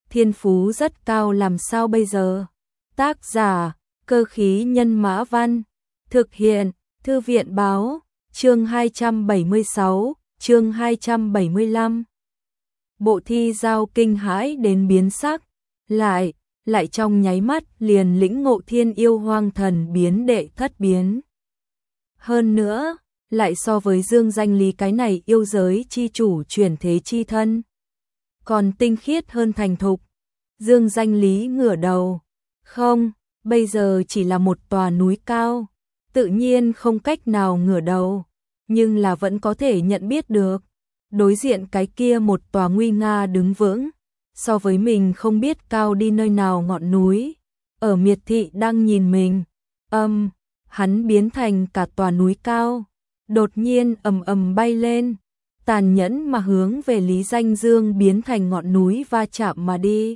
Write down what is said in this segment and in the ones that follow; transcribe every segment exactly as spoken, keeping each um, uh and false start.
thiên phú rất cao làm sao bây giờ? Tác giả, Cơ khí nhân mã văn, thực hiện, Thư viện báo, chương hai trăm bảy mươi sáu, chương hai trăm bảy mươi lăm. Bộ thi giao kinh hãi đến biến sắc, lại, lại trong nháy mắt liền lĩnh ngộ thiên yêu hoang thần biến đệ thất biến. Hơn nữa, lại so với Dương Danh Lý cái này yêu giới chi chủ chuyển thế chi thân, còn tinh khiết hơn thành thục. Dương Danh Lý ngửa đầu, không, bây giờ chỉ là một tòa núi cao, tự nhiên không cách nào ngửa đầu, nhưng là vẫn có thể nhận biết được, đối diện cái kia một tòa nguy nga đứng vững, so với mình không biết cao đi nơi nào ngọn núi, ở miệt thị đang nhìn mình, âm, hắn biến thành cả tòa núi cao, đột nhiên ầm ầm bay lên, tàn nhẫn mà hướng về Lý Danh Dương biến thành ngọn núi va chạm mà đi.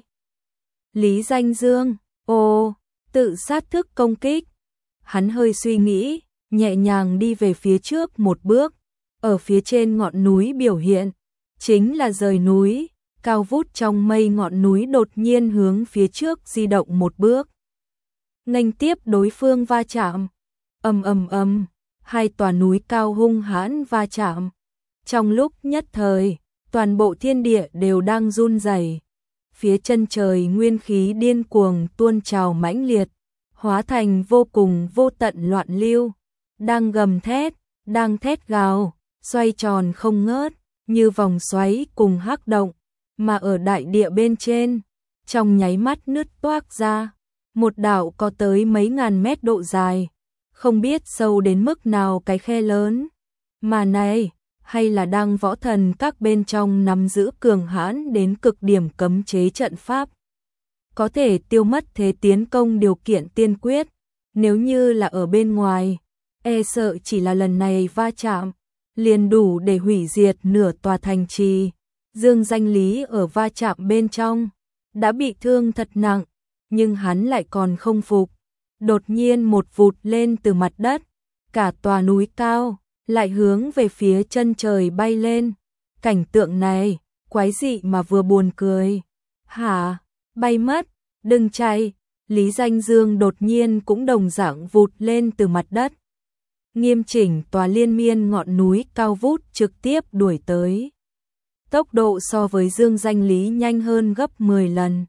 Lý Danh Dương, ô, tự sát thức công kích. Hắn hơi suy nghĩ, nhẹ nhàng đi về phía trước một bước, ở phía trên ngọn núi biểu hiện, chính là rời núi, cao vút trong mây ngọn núi đột nhiên hướng phía trước di động một bước. Nghênh tiếp đối phương va chạm, ầm ầm ầm, hai tòa núi cao hung hãn va chạm. Trong lúc nhất thời, toàn bộ thiên địa đều đang run rẩy. Phía chân trời nguyên khí điên cuồng tuôn trào mãnh liệt, hóa thành vô cùng vô tận loạn lưu, đang gầm thét, đang thét gào, xoay tròn không ngớt, như vòng xoáy cùng hắc động, mà ở đại địa bên trên, trong nháy mắt nứt toác ra, một đạo có tới mấy ngàn mét độ dài, không biết sâu đến mức nào cái khe lớn. Mà này, hay là đang võ thần các bên trong nắm giữ cường hãn đến cực điểm cấm chế trận pháp, có thể tiêu mất thế tiến công điều kiện tiên quyết, nếu như là ở bên ngoài, e sợ chỉ là lần này va chạm, liền đủ để hủy diệt nửa tòa thành trì. Dương Danh Lý ở va chạm bên trong, đã bị thương thật nặng, nhưng hắn lại còn không phục, đột nhiên một vụt lên từ mặt đất, cả tòa núi cao, lại hướng về phía chân trời bay lên. Cảnh tượng này, quái dị mà vừa buồn cười. Hả, bay mất, đừng chạy. Lý Danh Dương đột nhiên cũng đồng dạng vụt lên từ mặt đất. Nghiêm chỉnh tòa liên miên ngọn núi cao vút trực tiếp đuổi tới. Tốc độ so với Dương Danh Lý nhanh hơn gấp mười lần.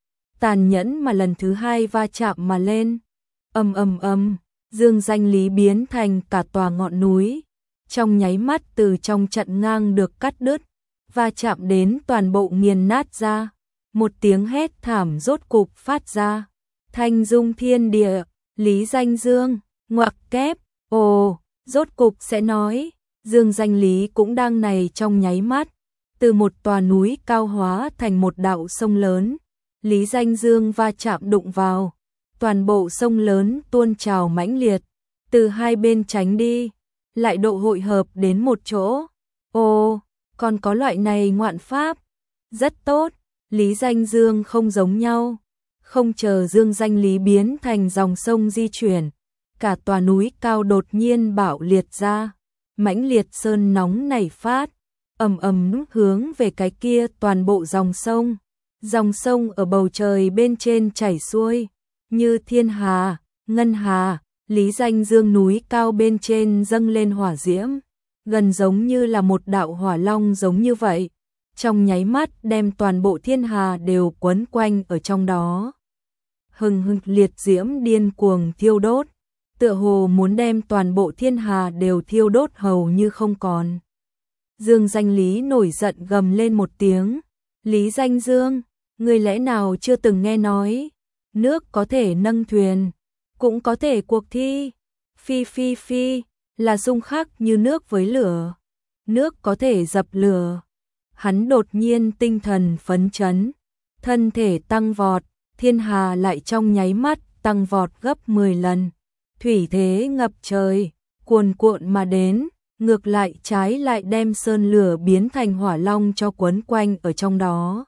Tàn nhẫn mà lần thứ hai va chạm mà lên. Ầm ầm ầm, Dương Danh Lý biến thành cả tòa ngọn núi, trong nháy mắt từ trong trận ngang được cắt đứt, va chạm đến toàn bộ nghiền nát ra. Một tiếng hét thảm rốt cục phát ra, thanh dung thiên địa. Lý Danh Dương, ngoặc kép, ồ, rốt cục sẽ nói, Dương Danh Lý cũng đang này trong nháy mắt, từ một tòa núi cao hóa thành một đạo sông lớn. Lý Danh Dương va chạm đụng vào, toàn bộ sông lớn tuôn trào mãnh liệt, từ hai bên tránh đi, lại độ hội hợp đến một chỗ. Ồ, còn có loại này ngoạn pháp, rất tốt. Lý Danh Dương không giống nhau, không chờ Dương Danh Lý biến thành dòng sông di chuyển, cả tòa núi cao đột nhiên bạo liệt ra, mãnh liệt sơn nóng nảy phát, ầm ầm nút hướng về cái kia toàn bộ dòng sông. Dòng sông ở bầu trời bên trên chảy xuôi, như thiên hà, ngân hà. Lý Danh Dương núi cao bên trên dâng lên hỏa diễm, gần giống như là một đạo hỏa long giống như vậy, trong nháy mắt đem toàn bộ thiên hà đều quấn quanh ở trong đó. Hừng hực liệt diễm điên cuồng thiêu đốt, tựa hồ muốn đem toàn bộ thiên hà đều thiêu đốt hầu như không còn. Dương Danh Lý nổi giận gầm lên một tiếng, Lý Danh Dương, ngươi lẽ nào chưa từng nghe nói, nước có thể nâng thuyền, cũng có thể cuộc thi, phi phi phi, là xung khắc như nước với lửa, nước có thể dập lửa. Hắn đột nhiên tinh thần phấn chấn, thân thể tăng vọt, thiên hà lại trong nháy mắt tăng vọt gấp mười lần, thủy thế ngập trời, cuồn cuộn mà đến, ngược lại trái lại đem sơn lửa biến thành hỏa long cho quấn quanh ở trong đó.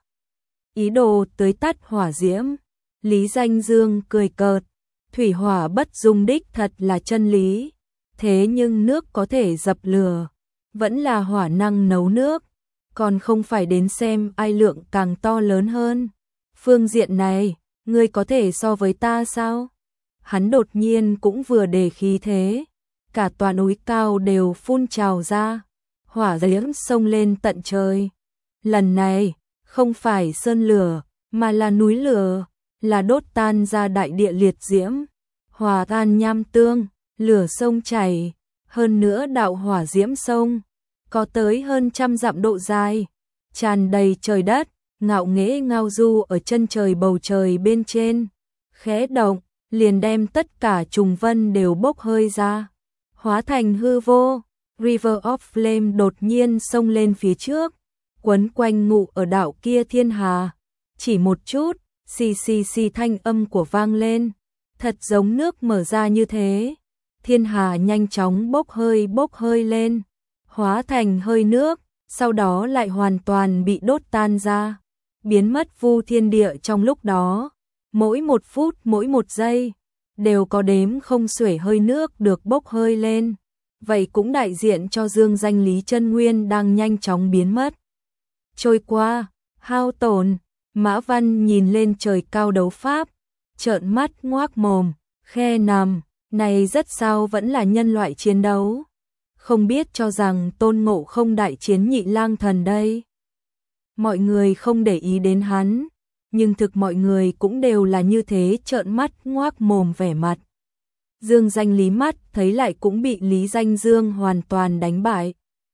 Ý đồ tưới tắt hỏa diễm. Lý Danh Dương cười cợt, thủy hỏa bất dung đích thật là chân lý, thế nhưng nước có thể dập lửa, vẫn là hỏa năng nấu nước, còn không phải đến xem ai lượng càng to lớn hơn. Phương diện này, ngươi có thể so với ta sao? Hắn đột nhiên cũng vừa để khí thế, cả tòa núi cao đều phun trào ra, hỏa diễm xông lên tận trời. Lần này, không phải sơn lửa, mà là núi lửa, là đốt tan ra đại địa liệt diễm, hòa tan nham tương, lửa sông chảy, hơn nữa đạo hỏa diễm sông, có tới hơn trăm dặm độ dài, tràn đầy trời đất, ngạo nghễ ngao du ở chân trời bầu trời bên trên, khẽ động, liền đem tất cả trùng vân đều bốc hơi ra, hóa thành hư vô. River of Flame đột nhiên xông lên phía trước, quấn quanh ngụ ở đảo kia thiên hà, chỉ một chút, xì xì xì thanh âm của vang lên, thật giống nước mở ra như thế. Thiên hà nhanh chóng bốc hơi bốc hơi lên, hóa thành hơi nước, sau đó lại hoàn toàn bị đốt tan ra, biến mất vu thiên địa trong lúc đó. Mỗi một phút mỗi một giây, đều có đếm không xuể hơi nước được bốc hơi lên. Vậy cũng đại diện cho dương danh Lý Chân Nguyên đang nhanh chóng biến mất. Trôi qua, hao tổn, Mã Văn nhìn lên trời cao đấu pháp, trợn mắt ngoác mồm, khe nằm, này rất sao vẫn là nhân loại chiến đấu. Không biết cho rằng Tôn Ngộ Không đại chiến Nhị Lang Thần đây. Mọi người không để ý đến hắn, nhưng thực mọi người cũng đều là như thế trợn mắt ngoác mồm vẻ mặt. Dương Danh Lý mắt thấy lại cũng bị Lý Danh Dương hoàn toàn đánh bại.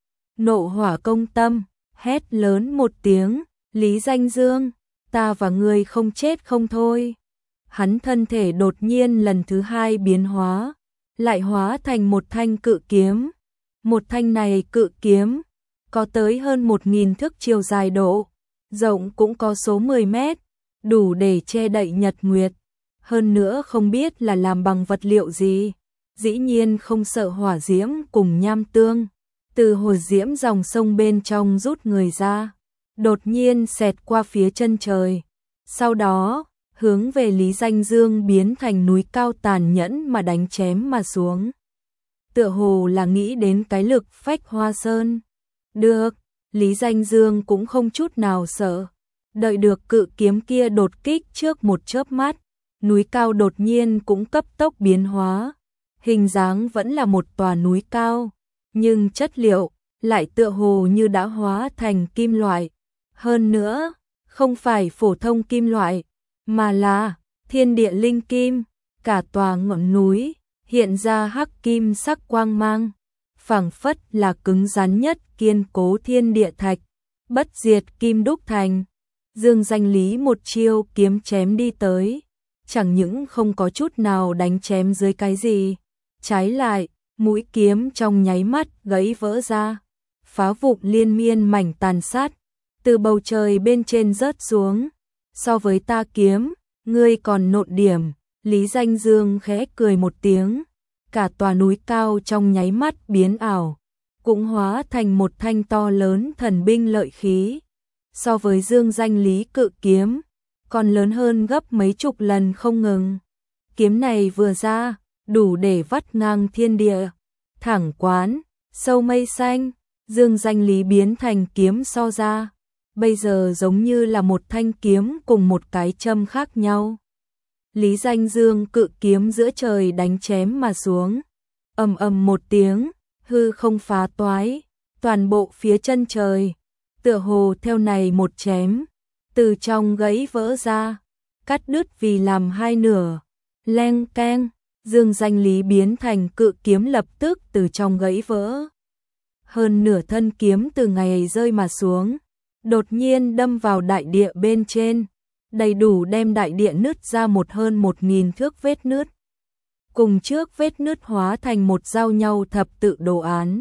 Nộ hỏa công tâm, hét lớn một tiếng, Lý Danh Dương, ta và ngươi không chết không thôi. Hắn thân thể đột nhiên lần thứ hai biến hóa, lại hóa thành một thanh cự kiếm. Một thanh này cự kiếm, có tới hơn một nghìn thước chiều dài độ, rộng cũng có số mười mét, đủ để che đậy nhật nguyệt. Hơn nữa không biết là làm bằng vật liệu gì, dĩ nhiên không sợ hỏa diễm cùng nham tương, từ hồ diễm dòng sông bên trong rút người ra, đột nhiên xẹt qua phía chân trời, sau đó hướng về Lý Danh Dương biến thành núi cao tàn nhẫn mà đánh chém mà xuống. Tựa hồ là nghĩ đến cái lực phách hoa sơn. Được, Lý Danh Dương cũng không chút nào sợ, đợi được cự kiếm kia đột kích trước một chớp mắt. Núi cao đột nhiên cũng cấp tốc biến hóa, hình dáng vẫn là một tòa núi cao, nhưng chất liệu lại tựa hồ như đã hóa thành kim loại. Hơn nữa, không phải phổ thông kim loại, mà là thiên địa linh kim, cả tòa ngọn núi hiện ra hắc kim sắc quang mang, phảng phất là cứng rắn nhất kiên cố thiên địa thạch, bất diệt kim đúc thành. Dương Danh Lý một chiêu kiếm chém đi tới, chẳng những không có chút nào đánh chém dưới cái gì, trái lại, mũi kiếm trong nháy mắt gãy vỡ ra, phá vụn liên miên mảnh tàn sát, từ bầu trời bên trên rớt xuống. So với ta kiếm, ngươi còn nộn điểm. Lý Danh Dương khẽ cười một tiếng, cả tòa núi cao trong nháy mắt biến ảo, cũng hóa thành một thanh to lớn thần binh lợi khí. So với Dương Danh Lý cự kiếm, còn lớn hơn gấp mấy chục lần không ngừng. Kiếm này vừa ra, đủ để vắt ngang thiên địa, thẳng quán, sâu mây xanh. Dương Danh Lý biến thành kiếm so ra, bây giờ giống như là một thanh kiếm cùng một cái châm khác nhau. Lý Danh Dương cự kiếm giữa trời đánh chém mà xuống, ầm ầm một tiếng, hư không phá toái, toàn bộ phía chân trời, tựa hồ theo này một chém, từ trong gãy vỡ ra, cắt đứt vì làm hai nửa. Leng keng, Dương Danh Lý biến thành cự kiếm lập tức từ trong gãy vỡ. Hơn nửa thân kiếm từ ngày rơi mà xuống, đột nhiên đâm vào đại địa bên trên, đầy đủ đem đại địa nứt ra một hơn một nghìn thước vết nứt. Cùng trước vết nứt hóa thành một giao nhau thập tự đồ án.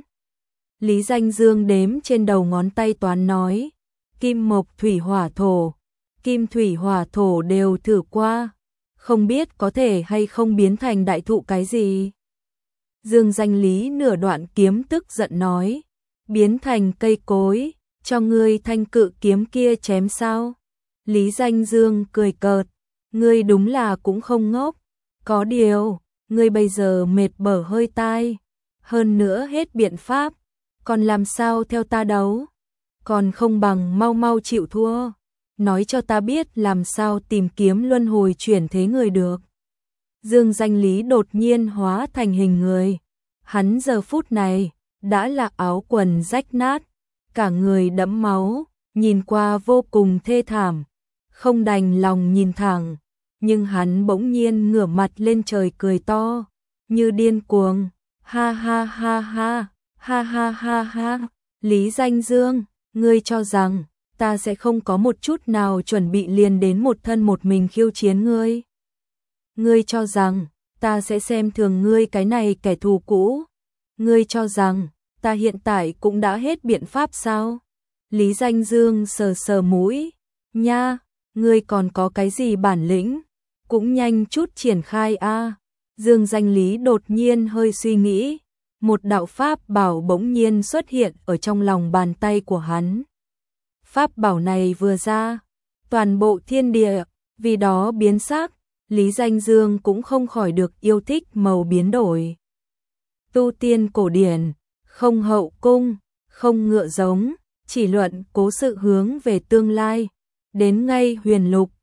Lý Danh Dương đếm trên đầu ngón tay toán nói, kim mộc thủy hỏa thổ, kim thủy hỏa thổ đều thử qua, không biết có thể hay không biến thành đại thụ cái gì. Dương Danh Lý nửa đoạn kiếm tức giận nói, biến thành cây cối, cho ngươi thanh cự kiếm kia chém sao? Lý Danh Dương cười cợt, ngươi đúng là cũng không ngốc, có điều, ngươi bây giờ mệt bở hơi tai, hơn nữa hết biện pháp, còn làm sao theo ta đấu, còn không bằng mau mau chịu thua. nói cho ta biết làm sao tìm kiếm luân hồi chuyển thế người được. Dương Danh Lý đột nhiên hóa thành hình người. Hắn giờ phút này đã là áo quần rách nát, cả người đẫm máu, nhìn qua vô cùng thê thảm, không đành lòng nhìn thẳng, nhưng hắn bỗng nhiên ngửa mặt lên trời cười to, như điên cuồng, ha ha ha ha, ha ha ha ha, Lý Danh Dương, ngươi cho rằng ta sẽ không có một chút nào chuẩn bị liền đến một thân một mình khiêu chiến ngươi. Ngươi cho rằng ta sẽ xem thường ngươi cái này kẻ thù cũ. Ngươi cho rằng ta hiện tại cũng đã hết biện pháp sao? Lý Danh Dương sờ sờ mũi, nha, ngươi còn có cái gì bản lĩnh? Cũng nhanh chút triển khai a. Dương Danh Lý đột nhiên hơi suy nghĩ, một đạo pháp bảo bỗng nhiên xuất hiện ở trong lòng bàn tay của hắn. Pháp bảo này vừa ra, toàn bộ thiên địa vì đó biến sắc, Lý Danh Dương cũng không khỏi được yêu thích màu biến đổi. Tu tiên cổ điển, không hậu cung, không ngựa giống, chỉ luận cố sự hướng về tương lai, đến ngay huyền lục,